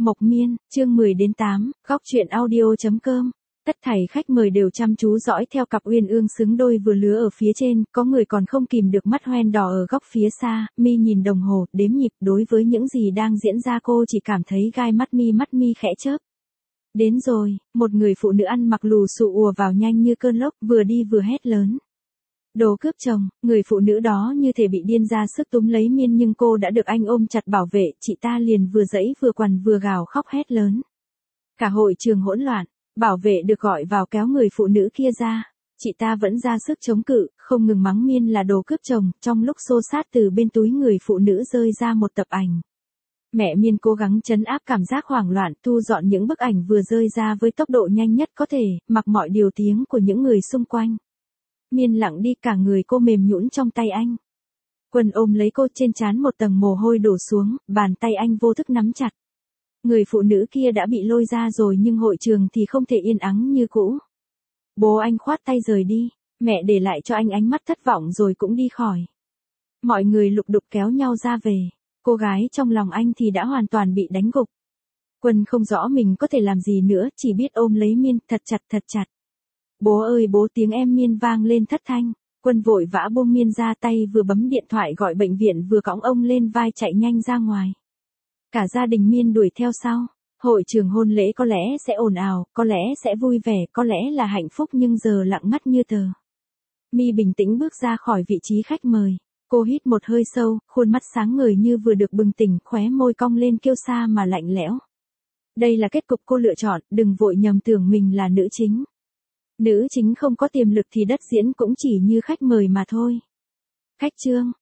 Mộc Miên, chương 10-8, góc truyện audio.com. Tất thảy khách mời đều chăm chú dõi theo cặp uyên ương xứng đôi vừa lứa ở phía trên, có người còn không kìm được mắt hoen đỏ ở góc phía xa, mi nhìn đồng hồ, đếm nhịp, đối với những gì đang diễn ra cô chỉ cảm thấy gai mắt mi khẽ chớp. Đến rồi, một người phụ nữ ăn mặc lù xù ùa vào nhanh như cơn lốc, vừa đi vừa hét lớn. Đồ cướp chồng, người phụ nữ đó như thể bị điên ra sức túm lấy Miên nhưng cô đã được anh ôm chặt bảo vệ, chị ta liền vừa giãy vừa quằn vừa gào khóc hét lớn. Cả hội trường hỗn loạn, bảo vệ được gọi vào kéo người phụ nữ kia ra. Chị ta vẫn ra sức chống cự, không ngừng mắng Miên là đồ cướp chồng, trong lúc xô sát từ bên túi người phụ nữ rơi ra một tập ảnh. Mẹ Miên cố gắng trấn áp cảm giác hoảng loạn, thu dọn những bức ảnh vừa rơi ra với tốc độ nhanh nhất có thể, mặc mọi điều tiếng của những người xung quanh. Miên lặng đi, cả người cô mềm nhũn trong tay anh. Quân ôm lấy cô, trên trán một tầng mồ hôi đổ xuống, bàn tay anh vô thức nắm chặt. Người phụ nữ kia đã bị lôi ra rồi nhưng hội trường thì không thể yên ắng như cũ. Bố anh khoát tay rời đi, mẹ để lại cho anh ánh mắt thất vọng rồi cũng đi khỏi. Mọi người lục đục kéo nhau ra về, cô gái trong lòng anh thì đã hoàn toàn bị đánh gục. Quân không rõ mình có thể làm gì nữa, chỉ biết ôm lấy Miên thật chặt. Bố ơi bố, tiếng em Miên vang lên thất thanh. Quân vội vã buông Miên ra, tay vừa bấm điện thoại gọi bệnh viện vừa cõng ông lên vai chạy nhanh ra ngoài. Cả gia đình Miên đuổi theo sau. Hội trường hôn lễ có lẽ sẽ ồn ào, có lẽ sẽ vui vẻ, có lẽ là hạnh phúc nhưng giờ lặng ngắt như tờ. Mi bình tĩnh bước ra khỏi vị trí khách mời. Cô hít một hơi sâu, khuôn mắt sáng ngời như vừa được bừng tỉnh, khóe môi cong lên kiêu sa mà lạnh lẽo. Đây là kết cục cô lựa chọn, đừng vội nhầm tưởng mình là nữ chính. Nữ chính không có tiềm lực thì đất diễn cũng chỉ như khách mời mà thôi. Khách trương,